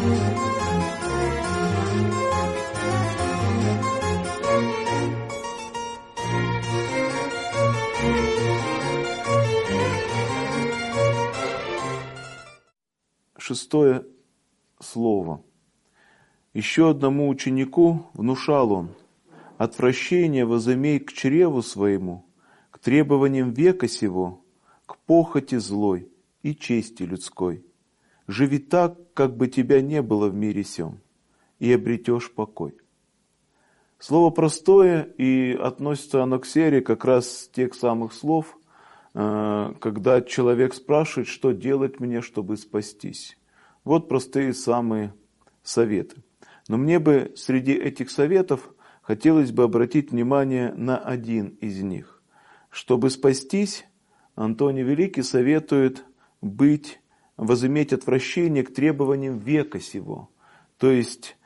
Шестое слово. Еще одному ученику внушал он: отвращение возымей к чреву своему, к требованиям века сего, к похоти злой и чести людской. Живи так, как бы тебя не было в мире сем, и обретешь покой. Слово простое, и относится оно к серии как раз тех самых слов, когда человек спрашивает, что делать мне, чтобы спастись. Вот простые самые советы. Но мне бы среди этих советов хотелось бы обратить внимание на один из них. Чтобы спастись, Антоний Великий советует возыметь отвращение к требованиям века сего, то есть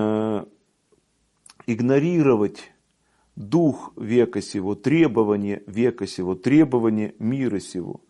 игнорировать дух века сего, требования века сего, требования мира сего.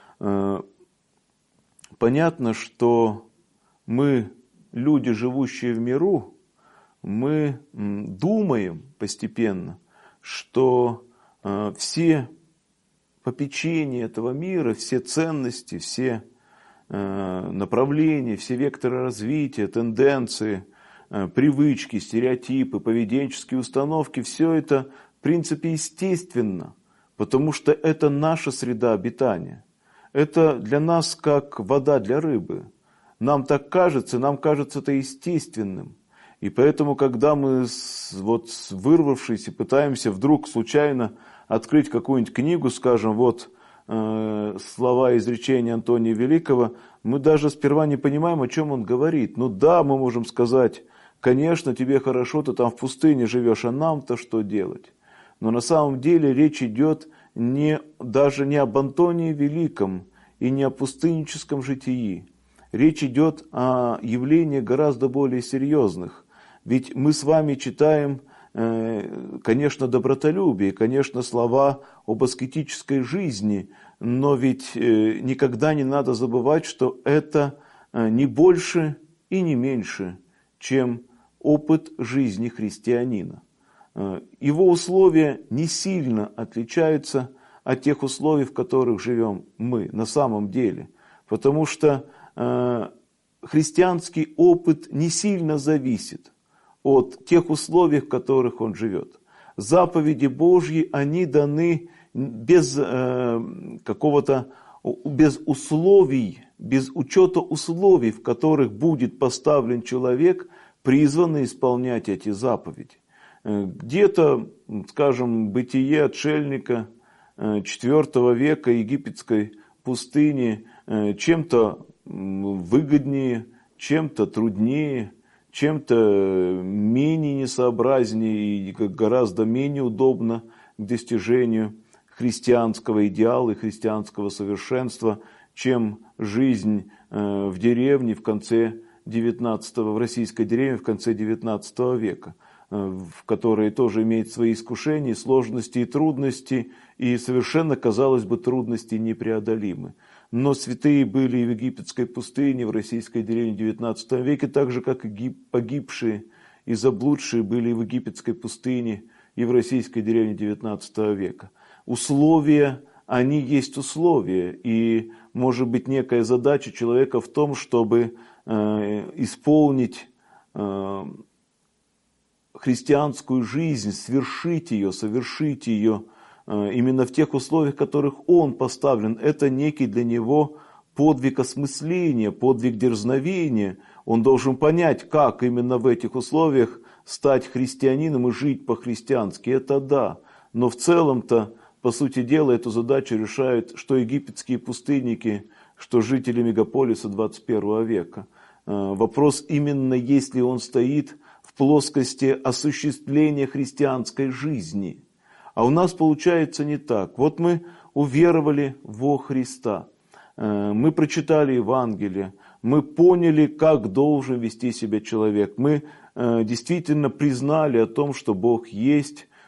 Понятно, что мы, люди, живущие в миру, мы думаем постепенно, что все попечения этого мира, все ценности, все направления, все векторы развития, тенденции, привычки, стереотипы, поведенческие установки, все это в принципе естественно, потому что это наша среда обитания. Это для нас как вода для рыбы. Нам так кажется, нам кажется это естественным. И поэтому, когда мы, вырвавшись, пытаемся вдруг случайно открыть какую-нибудь книгу, скажем, слова изречения Антония Великого, мы даже сперва не понимаем, о чем он говорит. Ну да, мы можем сказать: конечно, тебе хорошо, ты там в пустыне живешь, а нам-то что делать? Но на самом деле речь идет даже не об Антонии Великом и не о пустынническом житии. Речь идет о явлениях гораздо более серьезных. Ведь мы с вами читаем, конечно, добротолюбие, конечно, слова об аскетической жизни, но ведь никогда не надо забывать, что это не больше и не меньше, чем опыт жизни христианина. Его условия не сильно отличаются от тех условий, в которых живем мы на самом деле, потому что христианский опыт не сильно зависит от тех условий, в которых он живет. Заповеди Божьи, они даны без условий, без учета условий, в которых будет поставлен человек, призванный исполнять эти заповеди. Где-то, скажем, бытие отшельника IV века египетской пустыни чем-то выгоднее, чем-то труднее, чем-то менее несообразнее и гораздо менее удобно к достижению христианского идеала и христианского совершенства, чем жизнь в деревне в российской деревне в конце XIX века, в которой тоже имеет свои искушения, сложности и трудности, и совершенно, казалось бы, трудности непреодолимы. Но святые были и в египетской пустыне, в российской деревне в XIX веке, так же, как и погибшие и заблудшие были и в египетской пустыне, и в российской деревне XIX века. Условия, они есть условия, и может быть некая задача человека в том, чтобы исполнить христианскую жизнь, совершить ее именно в тех условиях, в которых он поставлен. Это некий для него подвиг осмысления, подвиг дерзновения. Он должен понять, как именно в этих условиях стать христианином и жить по-христиански. Это да. Но в целом-то, по сути дела, эту задачу решают что египетские пустынники, что жители мегаполиса 21 века. Вопрос именно, если он стоит в плоскости осуществления христианской жизни. А у нас получается не так. Вот мы уверовали во Христа, мы прочитали Евангелие, мы поняли, как должен вести себя человек, мы действительно признали о том, что Бог есть,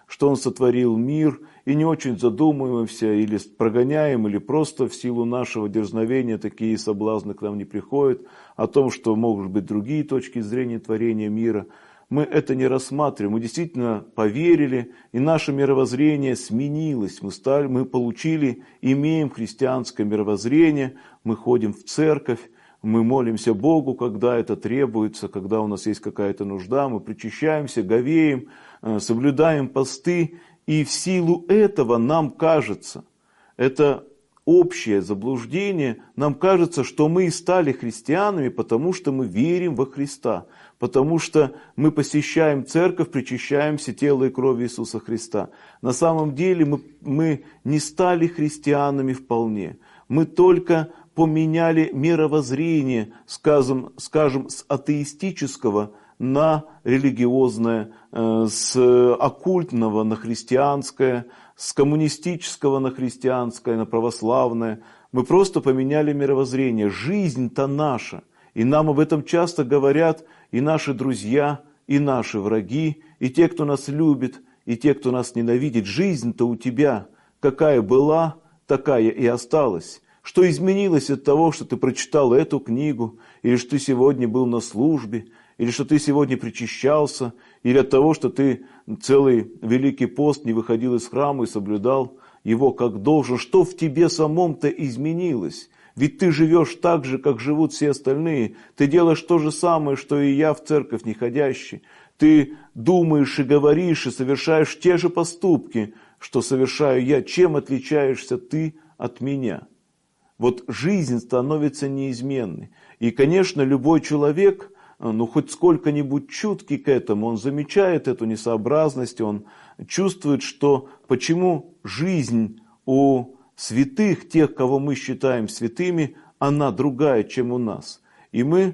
что Он сотворил мир, и не очень задумываемся или прогоняем, или просто в силу нашего дерзновения такие соблазны к нам не приходят, о том, что могут быть другие точки зрения творения мира. Мы это не рассматриваем, мы действительно поверили, и наше мировоззрение сменилось. Мы получили, имеем христианское мировоззрение, мы ходим в церковь, мы молимся Богу, когда это требуется, когда у нас есть какая-то нужда, мы причащаемся, говеем, соблюдаем посты, и в силу этого нам кажется, это общее заблуждение, нам кажется, что мы стали христианами, потому что мы верим во Христа, потому что мы посещаем церковь, причащаемся телу и крови Иисуса Христа. На самом деле мы не стали христианами вполне, мы только поменяли мировоззрение, скажем, с атеистического на религиозное, с оккультного на христианское, с коммунистического на христианское, на православное. Мы просто поменяли мировоззрение. Жизнь-то наша. И нам об этом часто говорят и наши друзья, и наши враги, и те, кто нас любит, и те, кто нас ненавидит. Жизнь-то у тебя какая была, такая и осталась. Что изменилось от того, что ты прочитал эту книгу, или что ты сегодня был на службе, или что ты сегодня причащался, или от того, что ты целый Великий пост не выходил из храма и соблюдал его как должен. Что в тебе самом-то изменилось? Ведь ты живешь так же, как живут все остальные. Ты делаешь то же самое, что и я в церковь не ходящий. Ты думаешь и говоришь, и совершаешь те же поступки, что совершаю я. Чем отличаешься ты от меня? Вот жизнь становится неизменной. И, конечно, любой человек, хоть сколько-нибудь чуткий к этому, он замечает эту несообразность, он чувствует, что почему жизнь у святых, тех, кого мы считаем святыми, она другая, чем у нас. И мы,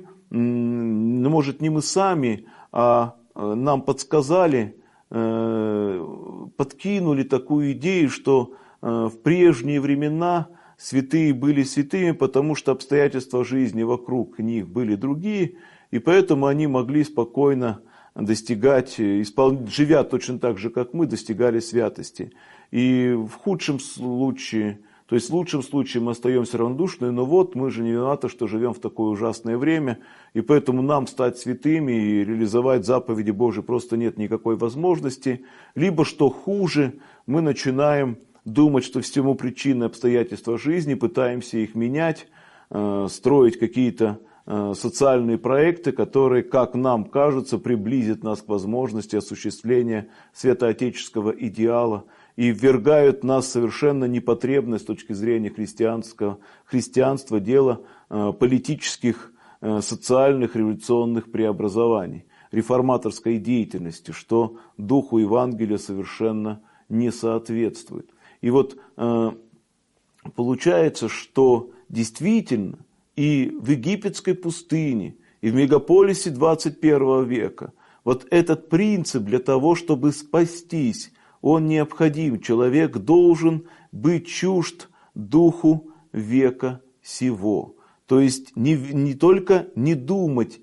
может, не мы сами, а нам подсказали, подкинули такую идею, что в прежние времена святые были святыми, потому что обстоятельства жизни вокруг них были другие, и поэтому они могли спокойно достигать, живя точно так же, как мы, достигали святости. И в худшем случае, то есть в лучшем случае мы остаемся равнодушными, но вот мы же не виноваты, что живем в такое ужасное время, и поэтому нам стать святыми и реализовать заповеди Божьи просто нет никакой возможности. Либо, что хуже, мы начинаем думать, что всему причины обстоятельства жизни, пытаемся их менять, строить какие-то социальные проекты, которые, как нам кажется, приблизят нас к возможности осуществления святоотеческого идеала и ввергают нас в совершенно непотребное с точки зрения христианства дело политических, социальных, революционных преобразований, реформаторской деятельности, что духу Евангелия совершенно не соответствует. И вот получается, что действительно и в египетской пустыне, и в мегаполисе 21 века вот этот принцип для того, чтобы спастись, он необходим. Человек должен быть чужд духу века сего. То есть не только думать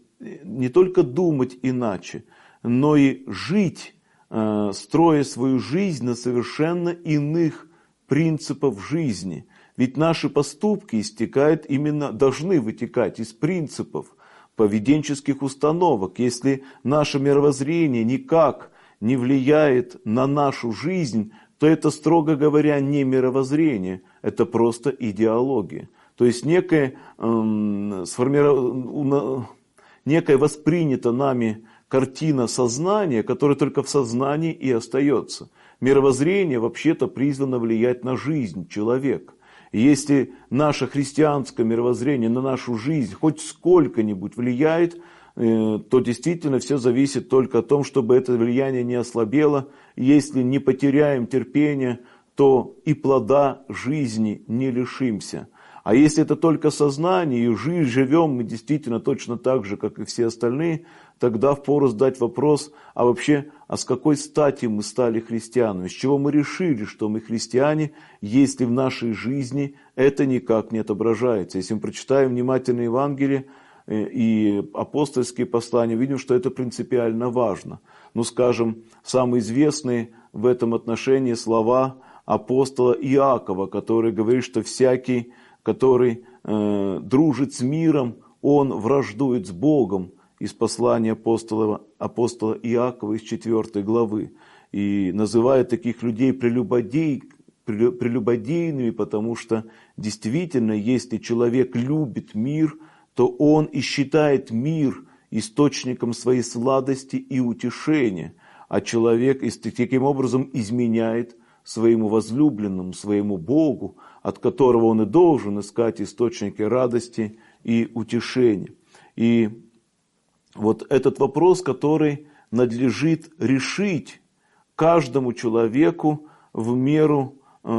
иначе, но и жить, строя свою жизнь на совершенно иных принципов жизни. Ведь наши поступки должны вытекать из принципов, поведенческих установок. Если наше мировоззрение никак не влияет на нашу жизнь, то это, строго говоря, не мировоззрение, это просто идеология. То есть некая воспринята нами картина сознания, которая только в сознании и остается. Мировоззрение вообще-то призвано влиять на жизнь человека. И если наше христианское мировоззрение на нашу жизнь хоть сколько-нибудь влияет, то действительно все зависит только от том, чтобы это влияние не ослабело. Если не потеряем терпения, то и плода жизни не лишимся. А если это только сознание, и живем мы действительно точно так же, как и все остальные, тогда впору задать вопрос, а вообще, с какой стати мы стали христианами? С чего мы решили, что мы христиане, если в нашей жизни это никак не отображается? Если мы прочитаем внимательно Евангелие, и апостольские послания, видим, что это принципиально важно. Ну, скажем, самые известные в этом отношении слова апостола Иакова, который говорит, что всякий, который дружит с миром, он враждует с Богом, из послания апостола Иакова из 4 главы. И называет таких людей прелюбодейными, потому что действительно, если человек любит мир, то он и считает мир источником своей сладости и утешения, а человек таким образом изменяет своему возлюбленному, своему Богу, от которого он и должен искать источники радости и утешения. И вот этот вопрос, который надлежит решить каждому человеку в меру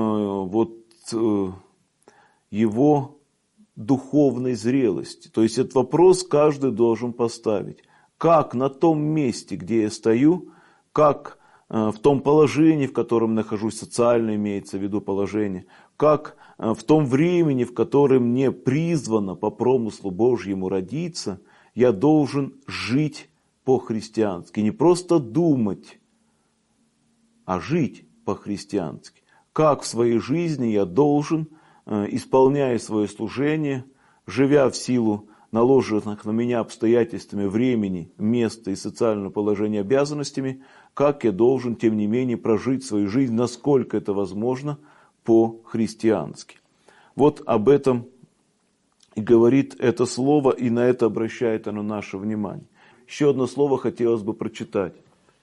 его духовной зрелости. То есть этот вопрос каждый должен поставить. Как на том месте, где я стою, как в том положении, в котором нахожусь, социально имеется в виду положение, как в том времени, в котором мне призвано по промыслу Божьему родиться, я должен жить по-христиански. Не просто думать, а жить по-христиански. Как в своей жизни я должен, исполняя свое служение, живя в силу наложенных на меня обстоятельствами времени, места и социального положения обязанностями, как я должен, тем не менее, прожить свою жизнь, насколько это возможно, по-христиански. Вот об этом и говорит это слово, и на это обращает оно наше внимание. Еще одно слово хотелось бы прочитать.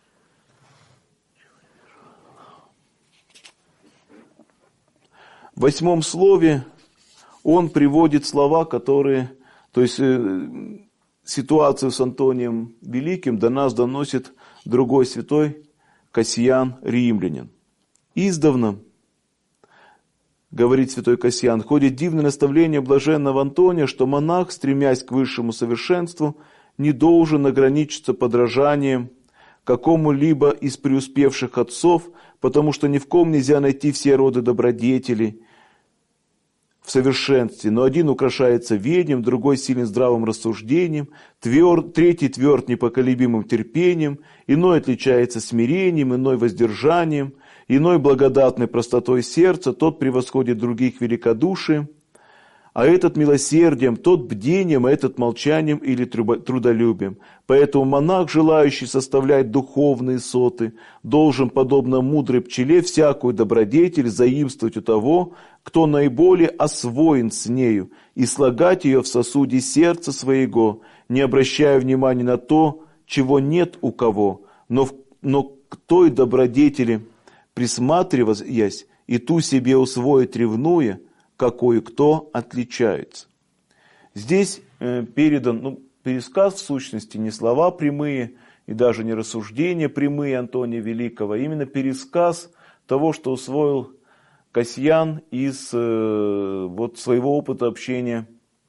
В 8 слове он приводит слова, которые, то есть ситуацию с Антонием Великим до нас доносит другой святой Кассиан Римлянин. «Издавна, — говорит святой Кассиан, — ходит дивное наставление блаженного Антония, что монах, стремясь к высшему совершенству, не должен ограничиться подражанием какому-либо из преуспевших отцов, потому что ни в ком нельзя найти все роды добродетелей в совершенстве, но один украшается ведением, другой силен здравым рассуждением, третий тверд непоколебимым терпением, иной отличается смирением, иной воздержанием, иной благодатной простотой сердца, тот превосходит других великодушием, а этот милосердием, тот бдением, а этот молчанием или трудолюбием. Поэтому монах, желающий составлять духовные соты, должен, подобно мудрой пчеле, всякую добродетель заимствовать у того, кто наиболее освоен с нею, и слагать ее в сосуде сердца своего, не обращая внимания на то, чего нет у кого, но к той добродетели присматриваясь, и ту себе усвоить ревнуя, какой кто отличается». Здесь передан пересказ, в сущности, не слова прямые и даже не рассуждения прямые Антония Великого, а именно пересказ того, что усвоил Кассиан из своего опыта общения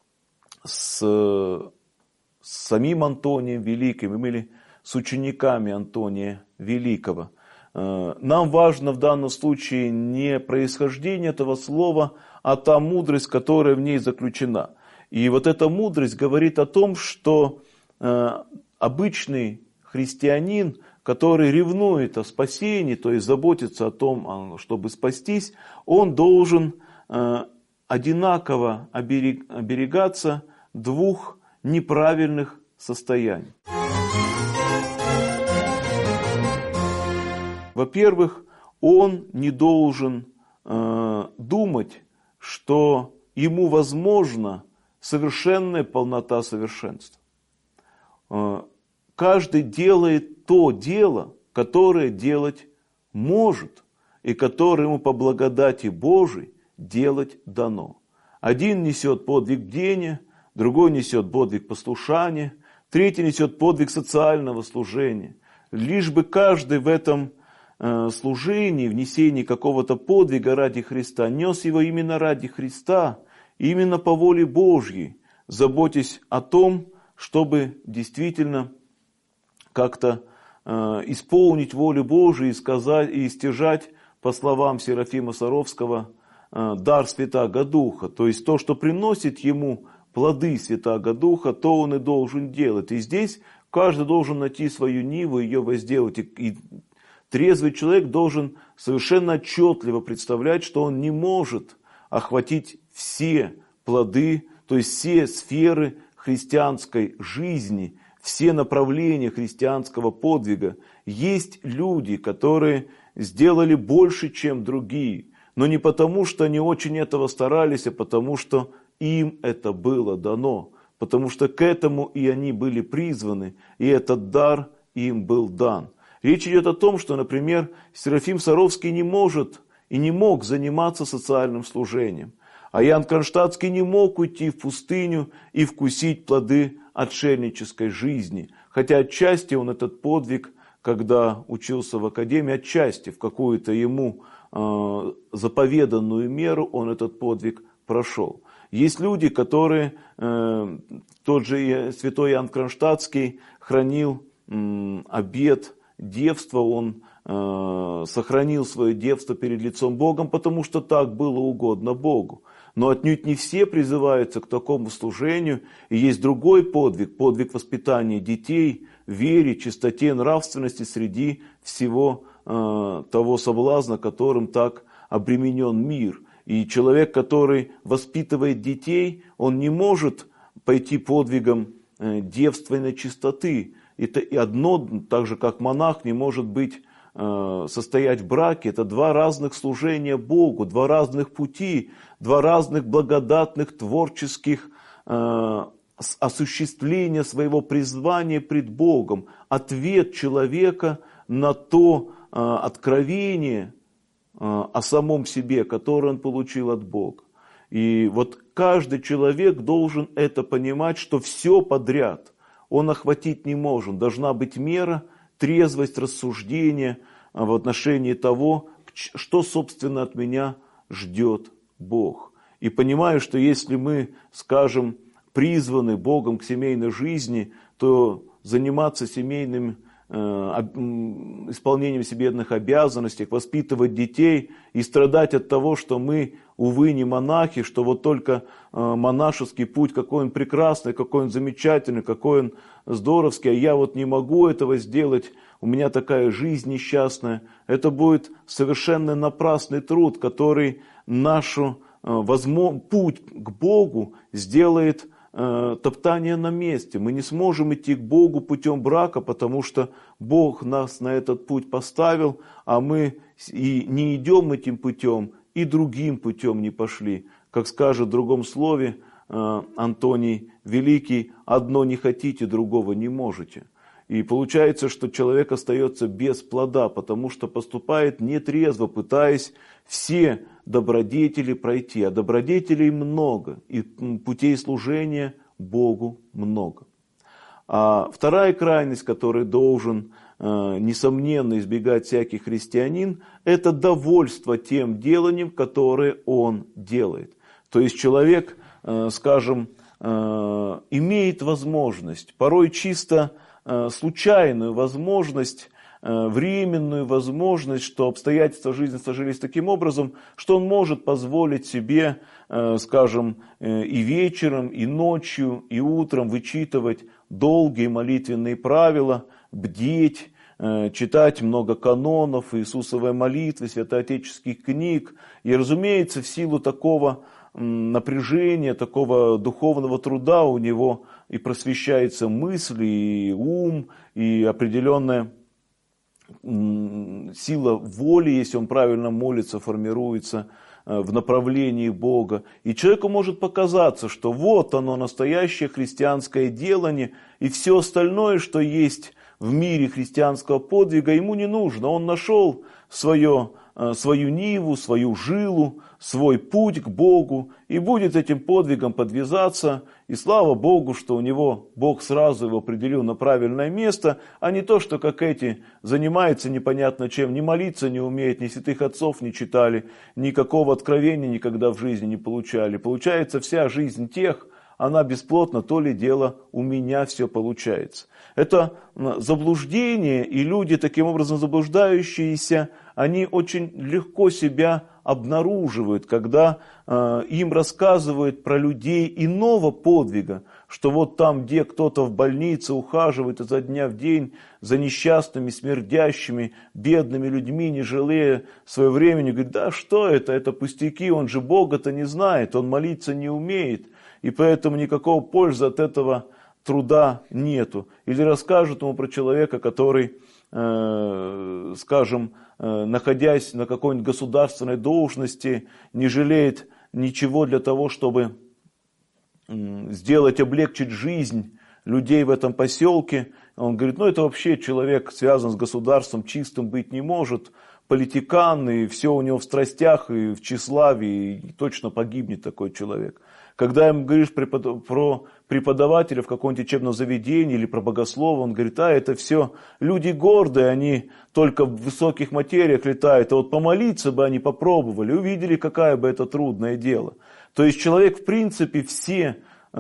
с самим Антонием Великим или с учениками Антония Великого. Нам важно в данном случае не происхождение этого слова, а та мудрость, которая в ней заключена. И вот эта мудрость говорит о том, что обычный христианин, который ревнует о спасении, то есть заботится о том, чтобы спастись, он должен одинаково оберегаться двух неправильных состояний. Во-первых, он не должен думать, что ему возможна совершенная полнота совершенства. Каждый делает то дело, которое делать может, и которое ему по благодати Божией делать дано. Один несет подвиг бдения, другой несет подвиг послушания, третий несет подвиг социального служения. Лишь бы каждый в этом служении, в несении какого-то подвига ради Христа нес его именно ради Христа, именно по воле Божьей, заботясь о том, чтобы действительно как-то исполнить волю Божию и сказать, и стяжать, по словам Серафима Саровского, дар Святаго Духа, то есть то, что приносит ему плоды Святаго Духа, то он и должен делать. И здесь каждый должен найти свою ниву, ее возделать. И трезвый человек должен совершенно отчетливо представлять, что он не может охватить все плоды, то есть все сферы христианской жизни, все направления христианского подвига. Есть люди, которые сделали больше, чем другие, но не потому, что они очень этого старались, а потому, что им это было дано, потому что к этому и они были призваны, и этот дар им был дан. Речь идет о том, что, например, Серафим Саровский не может и не мог заниматься социальным служением, а Иоанн Кронштадтский не мог уйти в пустыню и вкусить плоды отшельнической жизни, хотя отчасти он этот подвиг, когда учился в академии, отчасти в какую-то ему заповеданную меру он этот подвиг прошел. Есть люди, которые, тот же святой Иоанн Кронштадтский хранил обет девства, он сохранил свое девство перед лицом Богом, потому что так было угодно Богу. Но отнюдь не все призываются к такому служению. И есть другой подвиг, подвиг воспитания детей, вере, чистоте, нравственности среди всего того соблазна, которым так обременен мир. И человек, который воспитывает детей, он не может пойти подвигом девственной чистоты. Это и одно, так же как монах, не может быть состоять в браке. Это два разных служения Богу, два разных пути, два разных благодатных творческих осуществления своего призвания пред Богом. Ответ человека на то откровение о самом себе, которое он получил от Бога. И вот каждый человек должен это понимать, что все подряд он охватить не может. Должна быть мера, трезвость, рассуждение в отношении того, что, собственно, от меня ждет Бог. И понимаю, что если мы, скажем, призваны Богом к семейной жизни, то заниматься семейным исполнением семейных обязанностей, воспитывать детей и страдать от того, что мы, увы, не монахи, что вот только монашеский путь, какой он прекрасный, какой он замечательный, какой он здоровский, а я вот не могу этого сделать, у меня такая жизнь несчастная. Это будет совершенно напрасный труд, который наш путь к Богу сделает топтание на месте. Мы не сможем идти к Богу путем брака, потому что Бог нас на этот путь поставил, а мы и не идем этим путем, и другим путем не пошли. Как скажет в другом слове Антоний Великий, одно не хотите, другого не можете. И получается, что человек остается без плода, потому что поступает нетрезво, пытаясь все добродетели пройти. А добродетелей много, и путей служения Богу много. А вторая крайность, которой должен, несомненно, избегать всякий христианин, это довольство тем деланием, которое он делает. То есть человек, скажем, имеет возможность, порой чисто случайную возможность, временную возможность, что обстоятельства жизни сложились таким образом, что он может позволить себе, скажем, и вечером, и ночью, и утром вычитывать долгие молитвенные правила, бдеть, читать много канонов, Иисусовой молитвы, святоотеческих книг. И, разумеется, в силу такого напряжения, такого духовного труда у него и просвещается мысль, и ум, и определенная сила воли, если он правильно молится, формируется в направлении Бога. И человеку может показаться, что вот оно, настоящее христианское делание, и все остальное, что есть в мире христианского подвига, ему не нужно. Он нашел свою ниву, свою жилу, свой путь к Богу и будет этим подвигом подвязаться. И слава Богу, что у него Бог сразу его определил на правильное место, а не то, что как эти занимаются непонятно чем, ни молиться не умеют, ни святых отцов не читали, никакого откровения никогда в жизни не получали. Получается, вся жизнь тех, она бесплодна, то ли дело у меня все получается. Это заблуждение, и люди, таким образом заблуждающиеся, они очень легко себя обнаруживают, когда им рассказывают про людей иного подвига, что вот там, где кто-то в больнице ухаживает изо дня в день за несчастными, смердящими, бедными людьми, не жалея своего времени, говорит, да что это пустяки, он же Бога-то не знает, он молиться не умеет, и поэтому никакого пользы от этого труда нету. Или расскажут ему про человека, который, скажем, находясь на какой-нибудь государственной должности, не жалеет ничего для того, чтобы облегчить жизнь людей в этом поселке. Он говорит, это вообще человек связан с государством, чистым быть не может, политикан, и все у него в страстях, и в тщеславии, и точно погибнет такой человек. Когда ему говоришь про преподавателя в каком-нибудь учебном заведении или про богослова, он говорит, это все люди гордые, они только в высоких материях летают, а вот помолиться бы они попробовали, увидели, какое бы это трудное дело. То есть человек, в принципе, все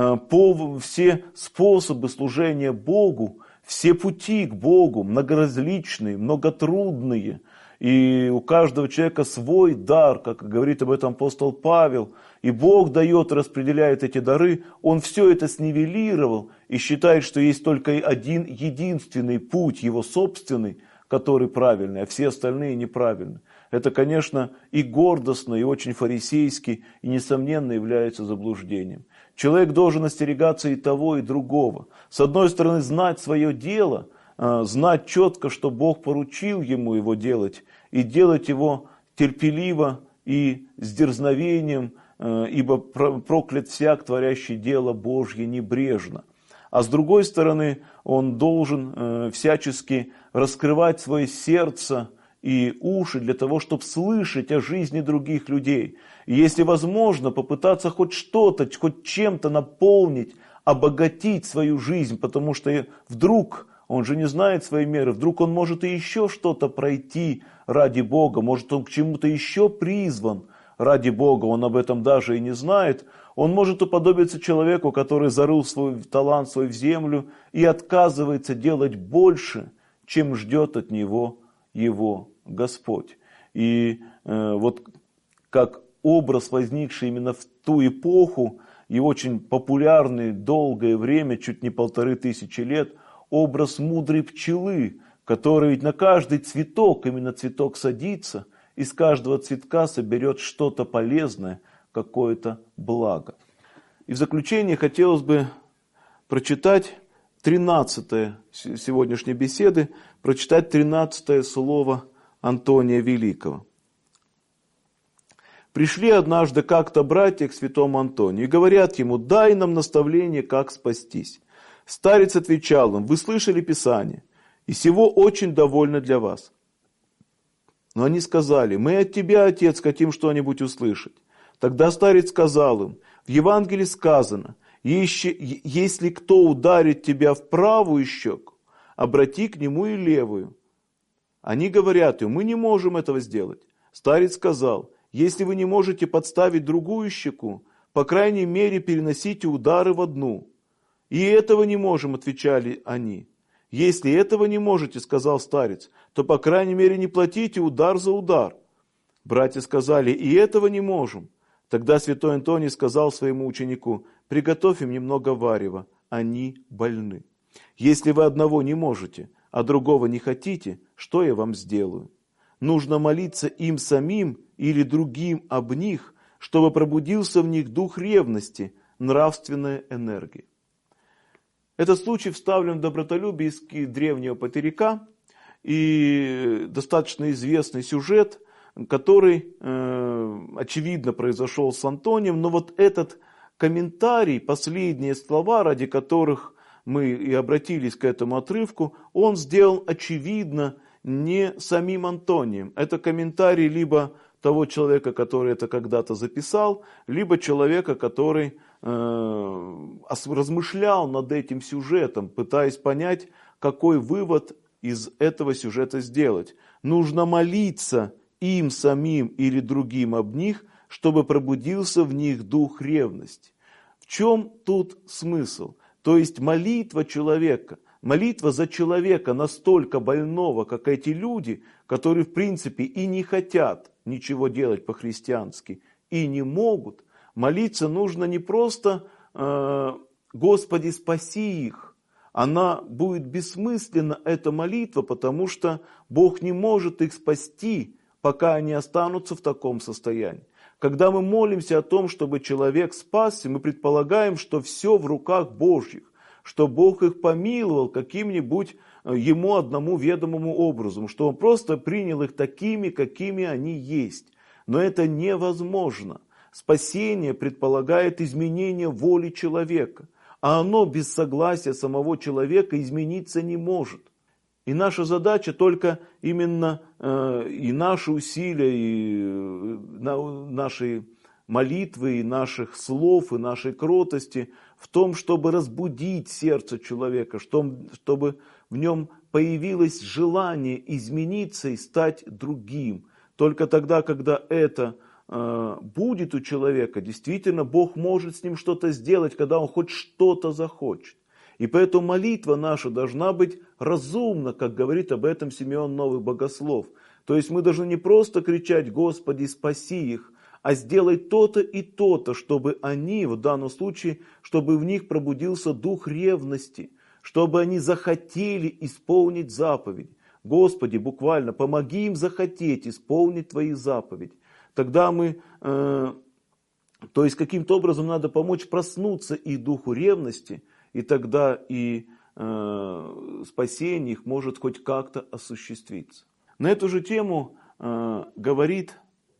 способы служения Богу, все пути к Богу, многоразличные, многотрудные, и у каждого человека свой дар, как говорит об этом апостол Павел, и Бог дает и распределяет эти дары, он все это снивелировал и считает, что есть только один единственный путь, его собственный, который правильный, а все остальные неправильны. Это, конечно, и гордостно, и очень фарисейски, и, несомненно, является заблуждением. Человек должен остерегаться и того, и другого. С одной стороны, знать свое дело, знать четко, что Бог поручил ему его делать, и делать его терпеливо и с дерзновением, ибо проклят всяк, творящий дело Божье небрежно. А с другой стороны, он должен всячески раскрывать свое сердце и уши для того, чтобы слышать о жизни других людей. И если возможно, попытаться хоть что-то, хоть чем-то наполнить, обогатить свою жизнь, потому что вдруг он же не знает своей меры, вдруг он может и еще что-то пройти ради Бога, может он к чему-то еще призван ради Бога, он об этом даже и не знает. Он может уподобиться человеку, который зарыл свой талант свой в землю и отказывается делать больше, чем ждет от него его Господь. И вот как образ, возникший именно в ту эпоху, и очень популярный долгое время, чуть не 1500 лет, образ мудрой пчелы, который ведь на каждый цветок, именно цветок садится, из каждого цветка соберет что-то полезное, какое-то благо. И в заключение хотелось бы прочитать 13-е сегодняшней беседы, прочитать 13-е слово Антония Великого. Пришли однажды как-то братья к святому Антонию и говорят ему, дай нам наставление, как спастись. Старец отвечал им, вы слышали Писание, и сего очень довольно для вас. Но они сказали, мы от тебя, отец, хотим что-нибудь услышать. Тогда старец сказал им, в Евангелии сказано, если кто ударит тебя в правую щеку, обрати к нему и левую. Они говорят ему, мы не можем этого сделать. Старец сказал, если вы не можете подставить другую щеку, по крайней мере переносите удары в одну. И этого не можем, отвечали они. Если этого не можете, сказал старец, то по крайней мере не платите удар за удар. Братья сказали, и этого не можем. Тогда святой Антоний сказал своему ученику, приготовь им немного варева, они больны. Если вы одного не можете, а другого не хотите, что я вам сделаю? Нужно молиться им самим или другим об них, чтобы пробудился в них дух ревности, нравственная энергия. Этот случай вставлен в добротолюбие из древнего патерика и достаточно известный сюжет, который, очевидно, произошел с Антонием, но вот этот комментарий, последние слова, ради которых мы и обратились к этому отрывку, он сделан, очевидно, не самим Антонием. Это комментарий либо того человека, который это когда-то записал, либо человека, который размышлял над этим сюжетом, пытаясь понять, какой вывод из этого сюжета сделать. Нужно молиться им самим или другим об них, чтобы пробудился в них дух ревности. чем тут смысл? То есть молитва человека, молитва за человека настолько больного, как эти люди, которые в принципе и не хотят ничего делать по-христиански, и не могут. Молиться нужно не просто «Господи, спаси их». Она будет бессмысленна, эта молитва, потому что Бог не может их спасти, пока они останутся в таком состоянии. Когда мы молимся о том, чтобы человек спасся, мы предполагаем, что все в руках Божьих, что Бог их помиловал каким-нибудь ему одному ведомому образом, что Он просто принял их такими, какими они есть. Но это невозможно. Спасение предполагает изменение воли человека, а оно без согласия самого человека измениться не может. И наша задача только именно и наши усилия, и наши молитвы, и наших слов, и нашей кротости в том, чтобы разбудить сердце человека, чтобы в нем появилось желание измениться и стать другим. Только тогда, когда это будет у человека, действительно Бог может с ним что-то сделать, когда он хоть что-то захочет. И поэтому молитва наша должна быть разумна, как говорит об этом Симеон Новый Богослов. То есть мы должны не просто кричать «Господи, спаси их», а сделать то-то и то-то, чтобы они, в данном случае, чтобы в них пробудился дух ревности, чтобы они захотели исполнить заповедь. Господи, буквально, помоги им захотеть исполнить Твои заповеди. Тогда мы, то есть каким-то образом надо помочь проснуться и духу ревности, и тогда и спасение их может хоть как-то осуществиться. На эту же тему говорит,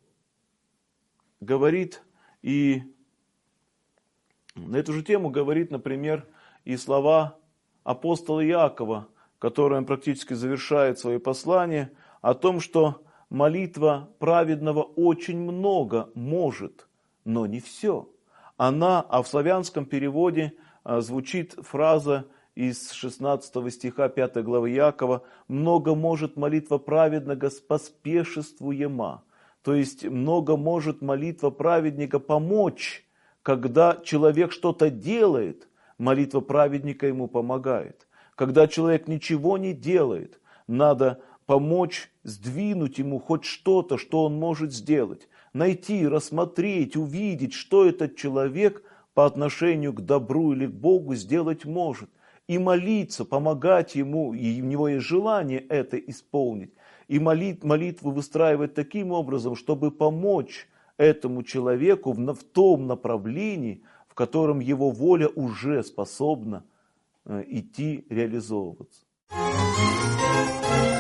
например, и слова апостола Иакова, которым практически завершает свое послание, о том, что молитва праведного очень много может, но не все. А в славянском переводе звучит фраза из 16 стиха 5 главы Иакова: «Много может молитва праведного поспешествуема». То есть много может молитва праведника помочь, когда человек что-то делает, молитва праведника ему помогает. Когда человек ничего не делает, надо помочь сдвинуть ему хоть что-то, что он может сделать. Найти, рассмотреть, увидеть, что этот человек по отношению к добру или к Богу сделать может. И молиться, помогать ему, и у него есть желание это исполнить. И молитву выстраивать таким образом, чтобы помочь этому человеку в том направлении, в котором его воля уже способна идти, реализовываться.